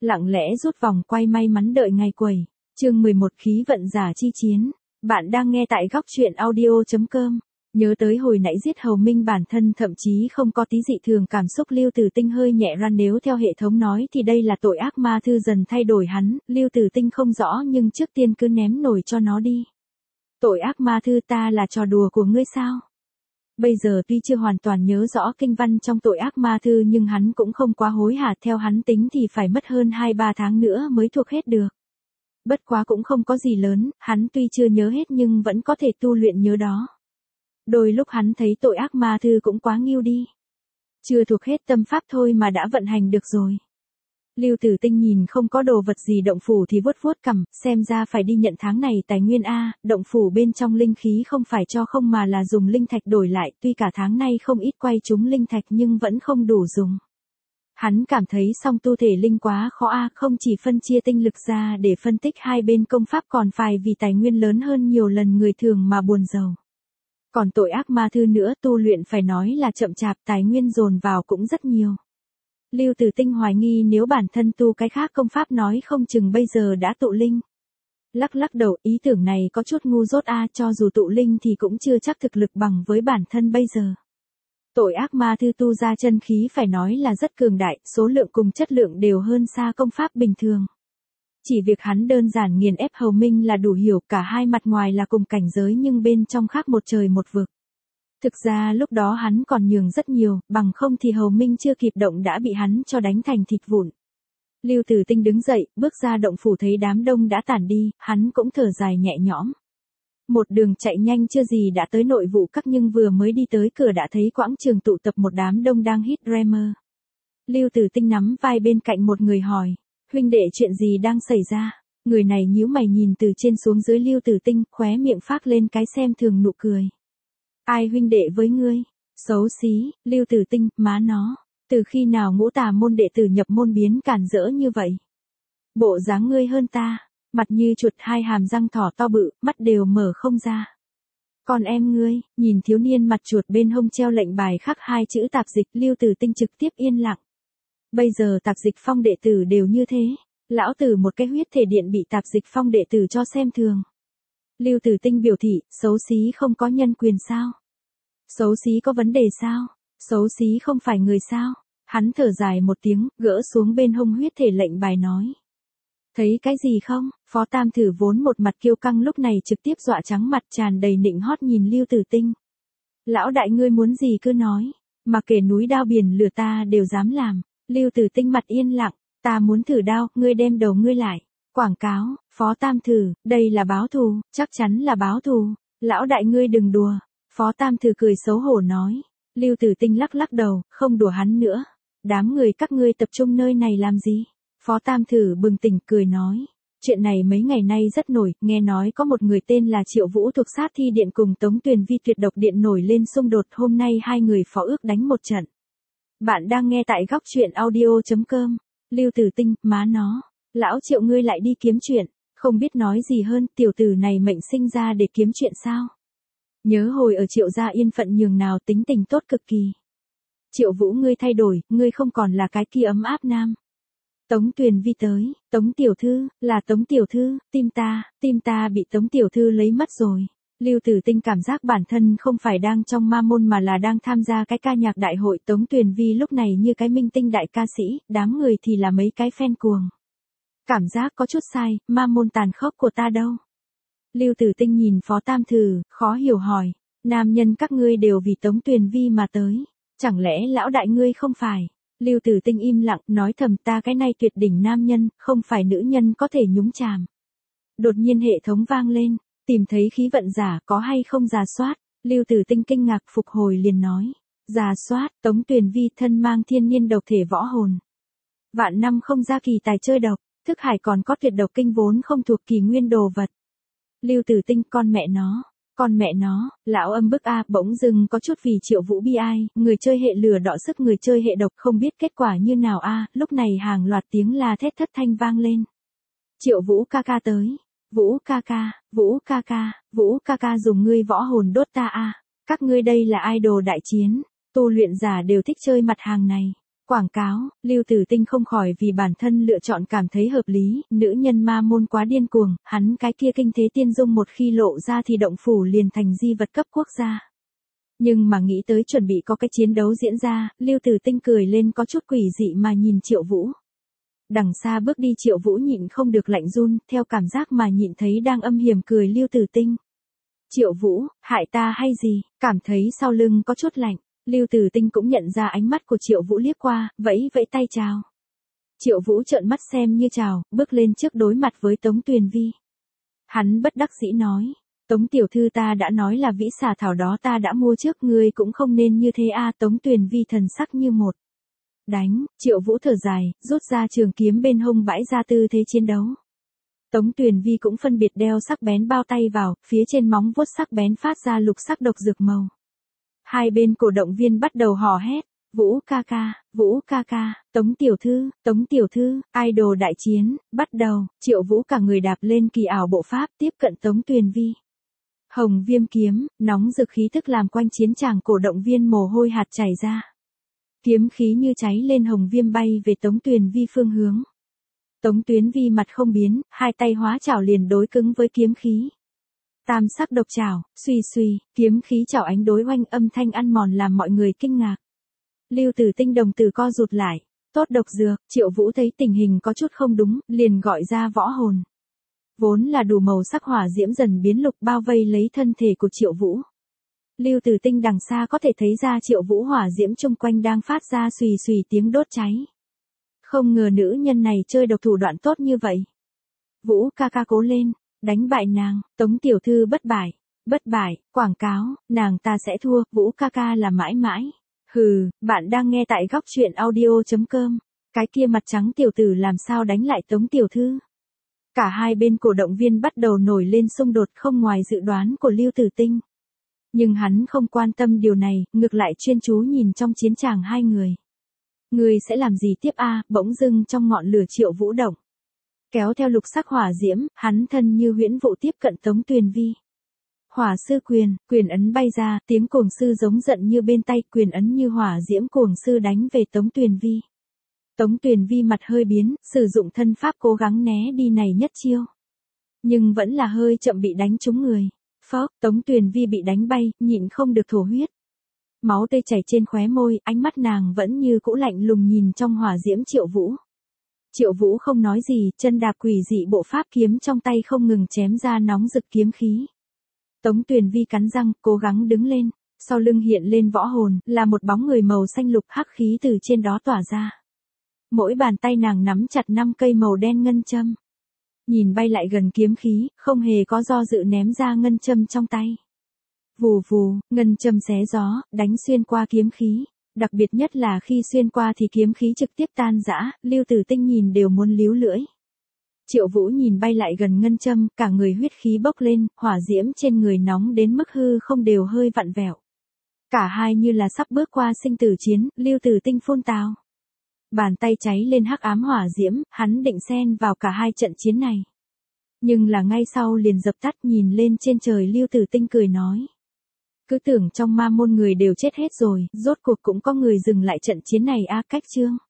Lặng lẽ rút vòng quay may mắn đợi ngày quẩy. Chương 11 khí vận giả chi chiến. Bạn đang nghe tại góc truyện audio.com. Nhớ tới hồi nãy giết Hầu Minh bản thân thậm chí không có tí dị thường cảm xúc, Lưu Tử Tinh hơi nhẹ ran, nếu theo hệ thống nói thì đây là tội ác ma thư dần thay đổi hắn, Lưu Tử Tinh không rõ nhưng trước tiên cứ ném nổi cho nó đi. Tội ác ma thư, ta là trò đùa của ngươi sao? Bây giờ tuy chưa hoàn toàn nhớ rõ kinh văn trong tội ác ma thư nhưng hắn cũng không quá hối hả, theo hắn tính thì phải mất hơn 2-3 tháng nữa mới thuộc hết được. Bất quá cũng không có gì lớn, hắn tuy chưa nhớ hết nhưng vẫn có thể tu luyện nhớ đó. Đôi lúc hắn thấy tội ác ma thư cũng quá nghiêu đi. Chưa thuộc hết tâm pháp thôi mà đã vận hành được rồi. Lưu Tử Tinh nhìn không có đồ vật gì động phủ thì vuốt vuốt cằm, xem ra phải đi nhận tháng này tài nguyên a, động phủ bên trong linh khí không phải cho không mà là dùng linh thạch đổi lại, tuy cả tháng nay không ít quay trúng linh thạch nhưng vẫn không đủ dùng. Hắn cảm thấy song tu thể linh quá khó a, không chỉ phân chia tinh lực ra để phân tích hai bên công pháp còn phải vì tài nguyên lớn hơn nhiều lần người thường mà buồn rầu. Còn tội ác ma thư nữa, tu luyện phải nói là chậm chạp, tài nguyên dồn vào cũng rất nhiều. Lưu Tử Tinh hoài nghi nếu bản thân tu cái khác công pháp nói không chừng bây giờ đã tụ linh. Lắc lắc đầu, ý tưởng này có chút ngu dốt a, cho dù tụ linh thì cũng chưa chắc thực lực bằng với bản thân bây giờ. Tội ác ma thư tu ra chân khí phải nói là rất cường đại, số lượng cùng chất lượng đều hơn xa công pháp bình thường. Chỉ việc hắn đơn giản nghiền ép Hầu Minh là đủ hiểu, cả hai mặt ngoài là cùng cảnh giới nhưng bên trong khác một trời một vực. Thực ra lúc đó hắn còn nhường rất nhiều, bằng không thì Hầu Minh chưa kịp động đã bị hắn cho đánh thành thịt vụn. Lưu Tử Tinh đứng dậy, bước ra động phủ thấy đám đông đã tản đi, hắn cũng thở dài nhẹ nhõm. Một đường chạy nhanh chưa gì đã tới nội vụ các, nhưng vừa mới đi tới cửa đã thấy quãng trường tụ tập một đám đông đang hít Dreamer. Lưu Tử Tinh nắm vai bên cạnh một người hỏi, huynh đệ chuyện gì đang xảy ra? Người này nhíu mày nhìn từ trên xuống dưới Lưu Tử Tinh, khóe miệng phác lên cái xem thường nụ cười. Ai huynh đệ với ngươi? Xấu xí, Lưu Tử Tinh, má nó. Từ khi nào Ngũ Tà môn đệ tử nhập môn biến cản rỡ như vậy? Bộ dáng ngươi hơn ta, mặt như chuột, hai hàm răng thỏ to bự, mắt đều mở không ra. Còn em ngươi, nhìn thiếu niên mặt chuột bên hông treo lệnh bài khắc hai chữ tạp dịch, Lưu Tử Tinh trực tiếp yên lặng. Bây giờ tạp dịch phong đệ tử đều như thế, lão tử một cái huyết thể điện bị tạp dịch phong đệ tử cho xem thường. Lưu Tử Tinh biểu thị, xấu xí không có nhân quyền sao? Xấu xí có vấn đề sao? Xấu xí không phải người sao? Hắn thở dài một tiếng, gỡ xuống bên hông huyết thể lệnh bài nói. Thấy cái gì không? Phó Tam Thử vốn một mặt kiêu căng lúc này trực tiếp dọa trắng mặt, tràn đầy nịnh hót nhìn Lưu Tử Tinh. Lão đại ngươi muốn gì cứ nói, mà kể núi đao biển lửa ta đều dám làm. Lưu Tử Tinh mặt yên lặng, ta muốn thử đao, ngươi đem đầu ngươi lại. Quảng cáo, Phó Tam Thử, đây là báo thù, chắc chắn là báo thù. Lão đại ngươi đừng đùa. Phó Tam Thử cười xấu hổ nói. Lưu Tử Tinh lắc lắc đầu, không đùa hắn nữa. Đám người các ngươi tập trung nơi này làm gì? Phó Tam Thử bừng tỉnh cười nói. Chuyện này mấy ngày nay rất nổi, nghe nói có một người tên là Triệu Vũ thuộc Sát Thi Điện cùng Tống Tuyền Vi Tuyệt Độc Điện nổi lên xung đột, hôm nay hai người phó ước đánh một trận. Bạn đang nghe tại góc truyện audio.com. Lưu Tử Tinh, má nó. Lão Triệu ngươi lại đi kiếm chuyện, không biết nói gì hơn, tiểu tử này mệnh sinh ra để kiếm chuyện sao? Nhớ hồi ở Triệu gia yên phận nhường nào, tính tình tốt cực kỳ. Triệu Vũ ngươi thay đổi, ngươi không còn là cái kia ấm áp nam. Tống Tuyền Vi tới, Tống tiểu thư, là Tống tiểu thư, tim ta bị Tống tiểu thư lấy mất rồi. Lưu Tử Tinh cảm giác bản thân không phải đang trong ma môn mà là đang tham gia cái ca nhạc đại hội, Tống Tuyền Vi lúc này như cái minh tinh đại ca sĩ, đám người thì là mấy cái fan cuồng. Cảm giác có chút sai, ma môn tàn khốc của ta đâu? Lưu Tử Tinh nhìn Phó Tam Thử, khó hiểu hỏi, nam nhân các ngươi đều vì Tống Tuyền Vi mà tới, chẳng lẽ lão đại ngươi không phải? Lưu Tử Tinh im lặng, nói thầm, ta cái này tuyệt đỉnh nam nhân, không phải nữ nhân có thể nhúng chàm. Đột nhiên hệ thống vang lên, tìm thấy khí vận giả, có hay không rà soát? Lưu Tử Tinh kinh ngạc phục hồi liền nói, rà soát, Tống Tuyền Vi thân mang thiên niên độc thể võ hồn. Vạn năm không ra kỳ tài chơi độc, thức hải còn có tuyệt độc kinh vốn không thuộc kỳ nguyên đồ vật. Lưu Tử Tinh, con mẹ nó, lão âm bức a, bỗng dưng có chút vì Triệu Vũ bi ai, người chơi hệ lửa đọ sức người chơi hệ độc không biết kết quả như nào a, lúc này hàng loạt tiếng la thét thất thanh vang lên. Triệu Vũ ca ca tới, Vũ ca ca dùng ngươi võ hồn đốt ta a, các ngươi đây là idol đại chiến, tu luyện giả đều thích chơi mặt hàng này. Quảng cáo, Lưu Tử Tinh không khỏi vì bản thân lựa chọn cảm thấy hợp lý, nữ nhân ma môn quá điên cuồng, hắn cái kia kinh thế tiên dung một khi lộ ra thì động phủ liền thành di vật cấp quốc gia. Nhưng mà nghĩ tới chuẩn bị có cái chiến đấu diễn ra, Lưu Tử Tinh cười lên có chút quỷ dị mà nhìn Triệu Vũ. Đằng xa bước đi Triệu Vũ nhịn không được lạnh run, theo cảm giác mà nhịn thấy đang âm hiểm cười Lưu Tử Tinh. Triệu Vũ, hại ta hay gì, cảm thấy sau lưng có chút lạnh. Lưu Tử Tinh cũng nhận ra ánh mắt của Triệu Vũ liếc qua, vẫy vẫy tay chào. Triệu Vũ trợn mắt xem như chào, bước lên trước đối mặt với Tống Tuyền Vi. Hắn bất đắc dĩ nói, Tống tiểu thư ta đã nói là vĩ xà thảo đó ta đã mua trước, ngươi cũng không nên như thế a. Tống Tuyền Vi thần sắc như một. Đánh, Triệu Vũ thở dài, rút ra trường kiếm bên hông bãi ra tư thế chiến đấu. Tống Tuyền Vi cũng phân biệt đeo sắc bén bao tay vào, phía trên móng vuốt sắc bén phát ra lục sắc độc dược màu. Hai bên cổ động viên bắt đầu hò hét, Vũ ca ca, Tống tiểu thư, idol đại chiến, bắt đầu. Triệu Vũ cả người đạp lên kỳ ảo bộ pháp tiếp cận Tống Tuyền Vi. Hồng viêm kiếm, nóng rực khí tức làm quanh chiến tràng cổ động viên mồ hôi hạt chảy ra. Kiếm khí như cháy lên hồng viêm bay về Tống Tuyền Vi phương hướng. Tống Tuyền Vi mặt không biến, hai tay hóa chảo liền đối cứng với kiếm khí. Tam sắc độc chảo, suy suy, kiếm khí chảo ánh đối oanh âm thanh ăn mòn làm mọi người kinh ngạc. Lưu Tử Tinh đồng tử co rụt lại, tốt độc dược, Triệu Vũ thấy tình hình có chút không đúng, liền gọi ra võ hồn. Vốn là đủ màu sắc hỏa diễm dần biến lục bao vây lấy thân thể của Triệu Vũ. Lưu Tử Tinh đằng xa có thể thấy ra Triệu Vũ hỏa diễm chung quanh đang phát ra xùy xùy tiếng đốt cháy. Không ngờ nữ nhân này chơi độc thủ đoạn tốt như vậy. Vũ ca ca cố lên, đánh bại nàng, Tống tiểu thư bất bại, quảng cáo, nàng ta sẽ thua, Vũ ca ca là mãi mãi. Hừ, bạn đang nghe tại góc truyện audio.com, cái kia mặt trắng tiểu tử làm sao đánh lại Tống tiểu thư. Cả hai bên cổ động viên bắt đầu nổi lên xung đột không ngoài dự đoán của Lưu Tử Tinh. Nhưng hắn không quan tâm điều này, ngược lại chuyên chú nhìn trong chiến tràng hai người. Người sẽ làm gì tiếp a? Bỗng dưng trong ngọn lửa Triệu Vũ động. Kéo theo lục sắc hỏa diễm, hắn thân như huyễn vụ tiếp cận Tống Tuyền Vi. Hỏa sư quyền ấn bay ra, tiếng cuồng sư giống giận như bên tay, quyền ấn như hỏa diễm cuồng sư đánh về Tống Tuyền Vi. Tống Tuyền Vi mặt hơi biến, sử dụng thân pháp cố gắng né đi này nhất chiêu. Nhưng vẫn là hơi chậm bị đánh trúng người. Phốc, Tống Tuyền Vi bị đánh bay, nhịn không được thổ huyết. Máu tươi chảy trên khóe môi, ánh mắt nàng vẫn như cũ lạnh lùng nhìn trong hỏa diễm Triệu Vũ. Triệu Vũ không nói gì, chân đạp quỷ dị bộ pháp kiếm trong tay không ngừng chém ra nóng rực kiếm khí. Tống Tuyền Vi cắn răng, cố gắng đứng lên, sau lưng hiện lên võ hồn, là một bóng người màu xanh lục hắc khí từ trên đó tỏa ra. Mỗi bàn tay nàng nắm chặt 5 cây màu đen ngân châm. Nhìn bay lại gần kiếm khí, không hề có do dự ném ra ngân châm trong tay. Vù vù, ngân châm xé gió, đánh xuyên qua kiếm khí. Đặc biệt nhất là khi xuyên qua thì kiếm khí trực tiếp tan rã, Lưu Tử Tinh nhìn đều muốn líu lưỡi. Triệu Vũ nhìn bay lại gần ngân châm, cả người huyết khí bốc lên, hỏa diễm trên người nóng đến mức hư không đều hơi vặn vẹo. Cả hai như là sắp bước qua sinh tử chiến, Lưu Tử Tinh phun tào. Bàn tay cháy lên hắc ám hỏa diễm, hắn định xen vào cả hai trận chiến này. Nhưng là ngay sau liền dập tắt, nhìn lên trên trời Lưu Tử Tinh cười nói. Cứ tưởng trong ma môn người đều chết hết rồi, rốt cuộc cũng có người dừng lại trận chiến này a. Cách chương.